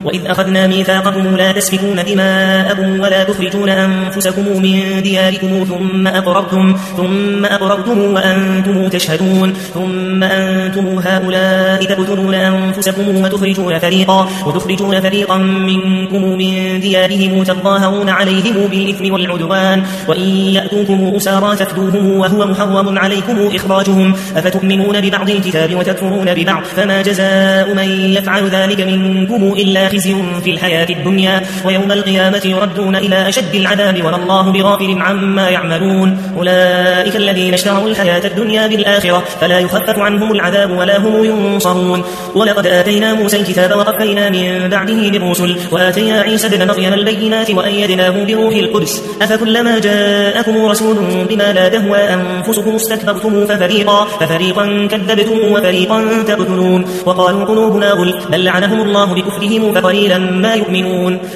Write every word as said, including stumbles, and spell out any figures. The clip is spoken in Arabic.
وإذ أخذنا ميثاقكم لا تسفكون دماءكم ولا تخرجون أنفسكم من دياركم ثم أقررتم, ثم أقررتم وأنتم تشهدون ثم أنتم هؤلاء تقتلون أنفسكم وتخرجون فريقا, وتخرجون فريقا منكم من ديارهم تظاهرون عليهم بالإثم والعدوان وإن يأتوكم أسارى تفدوهم وهو محرم عليكم إخراجهم أفتؤمنون ببعض الكتاب وتكفرون ببعض فما جزاء من يفعل ذلك منكم إلا خزي في الحياة الدنيا ويوم القيامة يردون إلى أشد العذاب وما الله بغافل عما يعملون أولئك الذين اشتروا الحياة الدنيا بالآخرة فلا يخفف عنهم العذاب ولا هم ينصرون ولقد آتينا موسى الكتاب وقفينا من بعده بالرسل وآتينا عيسى ابن مريم البينات وأيدناه بروح القدس أفكلما جاءكم رسول بما لا تهوى أنفسكم استكبرتم ففريقا, ففريقا كذبتم وفريقا تقتلون وقالوا قلوبنا غلف بل لعنهم الله بكفرهم فقليلا ما يؤمنون